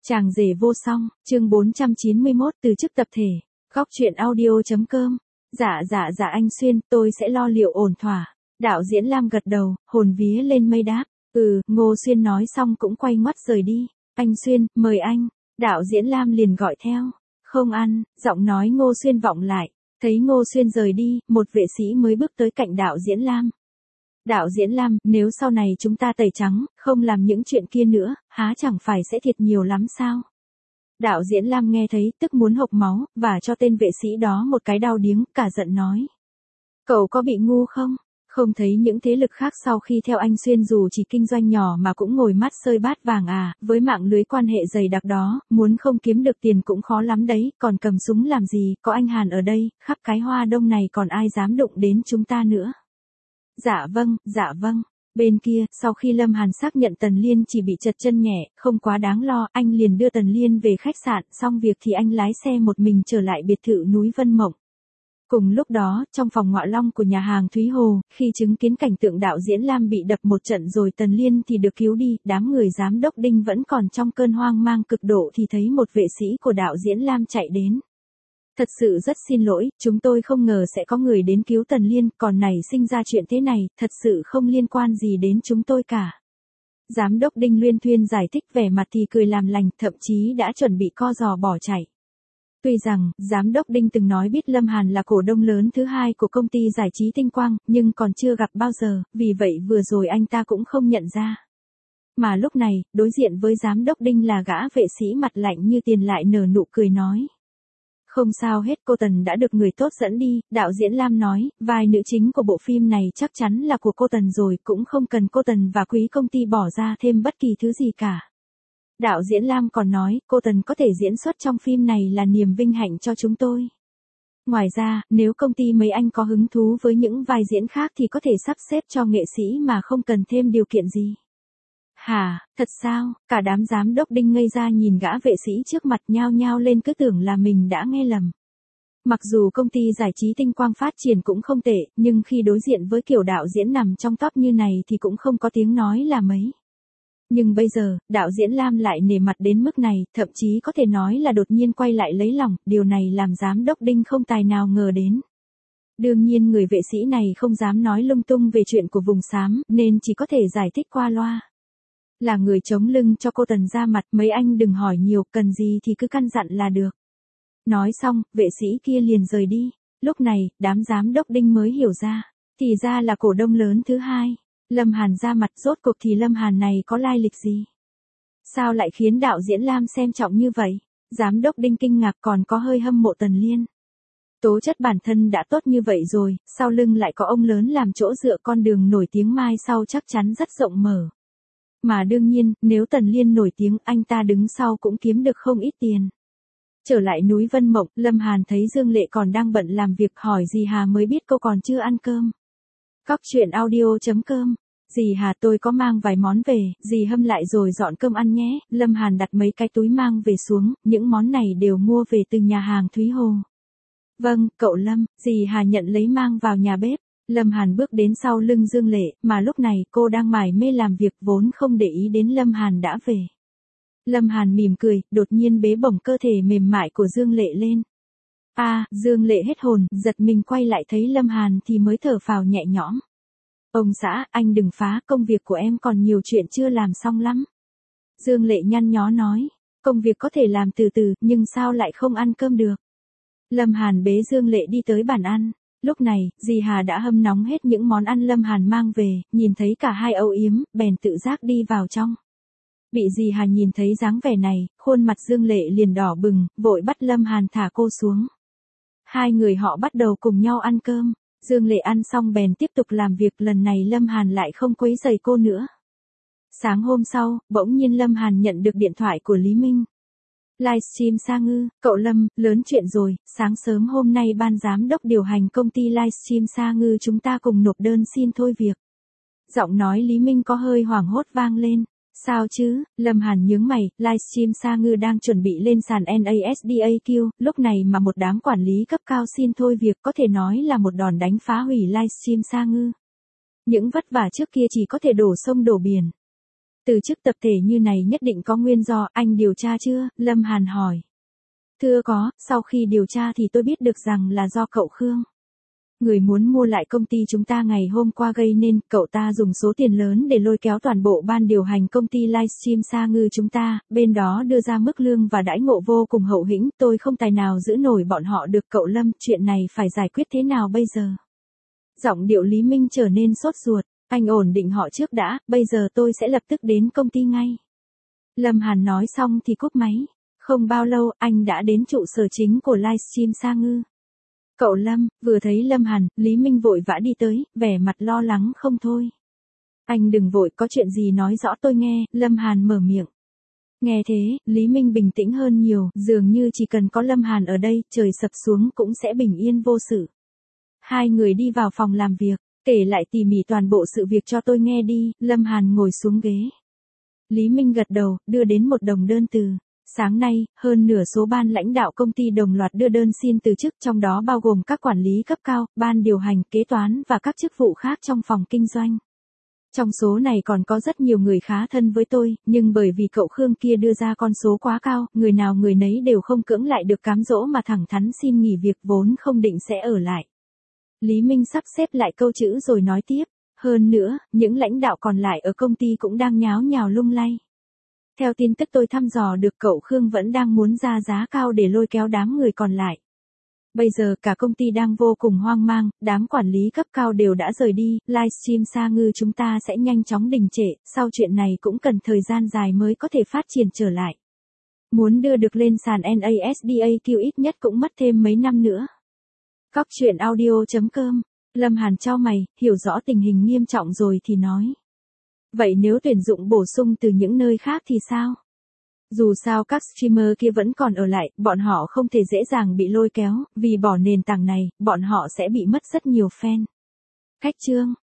Chàng rể vô song, chương 491 từ chức tập thể, góc truyện audio.com. Dạ anh Xuyên, tôi sẽ lo liệu ổn thỏa. Đạo diễn Lam gật đầu, hồn vía lên mây đáp. Ngô Xuyên nói xong cũng quay ngoắt rời đi. Anh Xuyên, mời anh. Đạo diễn Lam liền gọi theo. Không ăn, giọng nói Ngô Xuyên vọng lại. Thấy Ngô Xuyên rời đi, một vệ sĩ mới bước tới cạnh đạo diễn Lam. Đạo diễn Lam, nếu sau này chúng ta tẩy trắng, không làm những chuyện kia nữa, há chẳng phải sẽ thiệt nhiều lắm sao? Đạo diễn Lam nghe thấy, tức muốn hộc máu, và cho tên vệ sĩ đó một cái đao điếng, cả giận nói. Cậu có bị ngu không? Không thấy những thế lực khác sau khi theo anh Xuyên dù chỉ kinh doanh nhỏ mà cũng ngồi mắt xơi bát vàng à, với mạng lưới quan hệ dày đặc đó, muốn không kiếm được tiền cũng khó lắm đấy, còn cầm súng làm gì, có anh Hàn ở đây, khắp cái Hoa Đông này còn ai dám đụng đến chúng ta nữa. Dạ vâng. Bên kia, sau khi Lâm Hàn xác nhận Tần Liên chỉ bị trật chân nhẹ, không quá đáng lo, anh liền đưa Tần Liên về khách sạn, xong việc thì anh lái xe một mình trở lại biệt thự núi Vân Mộng. Cùng lúc đó, trong phòng ngọ long của nhà hàng Thúy Hồ, khi chứng kiến cảnh tượng đạo diễn Lam bị đập một trận rồi Tần Liên thì được cứu đi, đám người giám đốc Đinh vẫn còn trong cơn hoang mang cực độ thì thấy một vệ sĩ của đạo diễn Lam chạy đến. Thật sự rất xin lỗi, chúng tôi không ngờ sẽ có người đến cứu Tần Liên, còn nảy sinh ra chuyện thế này, thật sự không liên quan gì đến chúng tôi cả. Giám đốc Đinh luyên thuyên giải thích, vẻ mặt thì cười làm lành, thậm chí đã chuẩn bị co giò bỏ chạy. Tuy rằng, giám đốc Đinh từng nói biết Lâm Hàn là cổ đông lớn thứ hai của công ty giải trí Tinh Quang, nhưng còn chưa gặp bao giờ, vì vậy vừa rồi anh ta cũng không nhận ra. Mà lúc này, đối diện với giám đốc Đinh là gã vệ sĩ mặt lạnh như tiền lại nở nụ cười nói. Không sao hết, cô Tần đã được người tốt dẫn đi, đạo diễn Lam nói, vai nữ chính của bộ phim này chắc chắn là của cô Tần rồi, cũng không cần cô Tần và quý công ty bỏ ra thêm bất kỳ thứ gì cả. Đạo diễn Lam còn nói, cô Tần có thể diễn xuất trong phim này là niềm vinh hạnh cho chúng tôi. Ngoài ra, nếu công ty mấy anh có hứng thú với những vai diễn khác thì có thể sắp xếp cho nghệ sĩ mà không cần thêm điều kiện gì. Hả, thật sao? Cả đám giám đốc Đinh ngây ra nhìn gã vệ sĩ trước mặt nhao nhao lên cứ tưởng là mình đã nghe lầm. Mặc dù công ty giải trí Tinh Quang phát triển cũng không tệ, nhưng khi đối diện với kiểu đạo diễn nằm trong top như này thì cũng không có tiếng nói là mấy. Nhưng bây giờ, đạo diễn Lam lại nể mặt đến mức này, thậm chí có thể nói là đột nhiên quay lại lấy lòng, điều này làm giám đốc Đinh không tài nào ngờ đến. Đương nhiên người vệ sĩ này không dám nói lung tung về chuyện của vùng xám, nên chỉ có thể giải thích qua loa. Là người chống lưng cho cô Tần ra mặt, mấy anh đừng hỏi nhiều, cần gì thì cứ căn dặn là được. Nói xong, vệ sĩ kia liền rời đi. Lúc này, đám giám đốc Đinh mới hiểu ra. Thì ra là cổ đông lớn thứ hai. Lâm Hàn ra mặt, rốt cuộc thì Lâm Hàn này có lai lịch gì? Sao lại khiến đạo diễn Lam xem trọng như vậy? Giám đốc Đinh kinh ngạc còn có hơi hâm mộ Tần Liên. Tố chất bản thân đã tốt như vậy rồi, sau lưng lại có ông lớn làm chỗ dựa, con đường nổi tiếng mai sau chắc chắn rất rộng mở. Mà đương nhiên, nếu Tần Liên nổi tiếng, anh ta đứng sau cũng kiếm được không ít tiền. Trở lại núi Vân Mộng, Lâm Hàn thấy Dương Lệ còn đang bận làm việc, hỏi dì Hà mới biết cô còn chưa ăn cơm. Góc truyện audio.com. Dì Hà, tôi có mang vài món về, dì hâm lại rồi dọn cơm ăn nhé. Lâm Hàn đặt mấy cái túi mang về xuống, những món này đều mua về từ nhà hàng Thúy Hồ. Vâng, cậu Lâm, dì Hà nhận lấy mang vào nhà bếp. Lâm Hàn bước đến sau lưng Dương Lệ, mà lúc này cô đang mải mê làm việc vốn không để ý đến Lâm Hàn đã về. Lâm Hàn mỉm cười, đột nhiên bế bổng cơ thể mềm mại của Dương Lệ lên. Dương Lệ hết hồn, giật mình quay lại thấy Lâm Hàn thì mới thở phào nhẹ nhõm. Ông xã, anh đừng phá, công việc của em còn nhiều chuyện chưa làm xong lắm. Dương Lệ nhăn nhó nói, công việc có thể làm từ từ, nhưng sao lại không ăn cơm được. Lâm Hàn bế Dương Lệ đi tới bàn ăn. Lúc này, dì Hà đã hâm nóng hết những món ăn Lâm Hàn mang về, nhìn thấy cả hai âu yếm, bèn tự giác đi vào trong. Bị dì Hà nhìn thấy dáng vẻ này, khuôn mặt Dương Lệ liền đỏ bừng, vội bắt Lâm Hàn thả cô xuống. Hai người họ bắt đầu cùng nhau ăn cơm. Dương Lệ ăn xong bèn tiếp tục làm việc, lần này Lâm Hàn lại không quấy rầy cô nữa. Sáng hôm sau, bỗng nhiên Lâm Hàn nhận được điện thoại của Lý Minh. Livestream Sa Ngư, cậu Lâm, lớn chuyện rồi, sáng sớm hôm nay ban giám đốc điều hành công ty Livestream Sa Ngư chúng ta cùng nộp đơn xin thôi việc. Giọng nói Lý Minh có hơi hoảng hốt vang lên. Sao chứ? Lâm Hàn nhướng mày, Livestream Sa Ngư đang chuẩn bị lên sàn NASDAQ, lúc này mà một đám quản lý cấp cao xin thôi việc có thể nói là một đòn đánh phá hủy Livestream Sa Ngư. Những vất vả trước kia chỉ có thể đổ sông đổ biển. Từ chức tập thể như này nhất định có nguyên do, anh điều tra chưa? Lâm Hàn hỏi. Thưa có, sau khi điều tra thì tôi biết được rằng là do cậu Khương. Người muốn mua lại công ty chúng ta ngày hôm qua gây nên, cậu ta dùng số tiền lớn để lôi kéo toàn bộ ban điều hành công ty livestream Sa Ngư chúng ta, bên đó đưa ra mức lương và đãi ngộ vô cùng hậu hĩnh, tôi không tài nào giữ nổi bọn họ được cậu Lâm, chuyện này phải giải quyết thế nào bây giờ? Giọng điệu Lý Minh trở nên sốt ruột, anh ổn định họ trước đã, bây giờ tôi sẽ lập tức đến công ty ngay. Lâm Hàn nói xong thì cúp máy, không bao lâu anh đã đến trụ sở chính của livestream Sa Ngư. Cậu Lâm, vừa thấy Lâm Hàn, Lý Minh vội vã đi tới, vẻ mặt lo lắng không thôi. Anh đừng vội, có chuyện gì nói rõ tôi nghe, Lâm Hàn mở miệng. Nghe thế, Lý Minh bình tĩnh hơn nhiều, dường như chỉ cần có Lâm Hàn ở đây, trời sập xuống cũng sẽ bình yên vô sự. Hai người đi vào phòng làm việc, kể lại tỉ mỉ toàn bộ sự việc cho tôi nghe đi, Lâm Hàn ngồi xuống ghế. Lý Minh gật đầu, đưa đến một đồng đơn từ. Sáng nay, hơn nửa số ban lãnh đạo công ty đồng loạt đưa đơn xin từ chức, trong đó bao gồm các quản lý cấp cao, ban điều hành, kế toán và các chức vụ khác trong phòng kinh doanh. Trong số này còn có rất nhiều người khá thân với tôi, nhưng bởi vì cậu Khương kia đưa ra con số quá cao, người nào người nấy đều không cưỡng lại được cám dỗ mà thẳng thắn xin nghỉ việc, vốn không định sẽ ở lại. Lý Minh sắp xếp lại câu chữ rồi nói tiếp, hơn nữa, những lãnh đạo còn lại ở công ty cũng đang nháo nhào lung lay. Theo tin tức tôi thăm dò được, cậu Khương vẫn đang muốn ra giá cao để lôi kéo đám người còn lại. Bây giờ cả công ty đang vô cùng hoang mang, đám quản lý cấp cao đều đã rời đi, livestream Sa Ngư chúng ta sẽ nhanh chóng đình trệ, sau chuyện này cũng cần thời gian dài mới có thể phát triển trở lại. Muốn đưa được lên sàn NASDAQ ít nhất cũng mất thêm mấy năm nữa. Góc truyện audio.com, Lâm Hàn chau mày, hiểu rõ tình hình nghiêm trọng rồi thì nói. Vậy nếu tuyển dụng bổ sung từ những nơi khác thì sao? Dù sao các streamer kia vẫn còn ở lại, bọn họ không thể dễ dàng bị lôi kéo, vì bỏ nền tảng này, bọn họ sẽ bị mất rất nhiều fan. Khách chương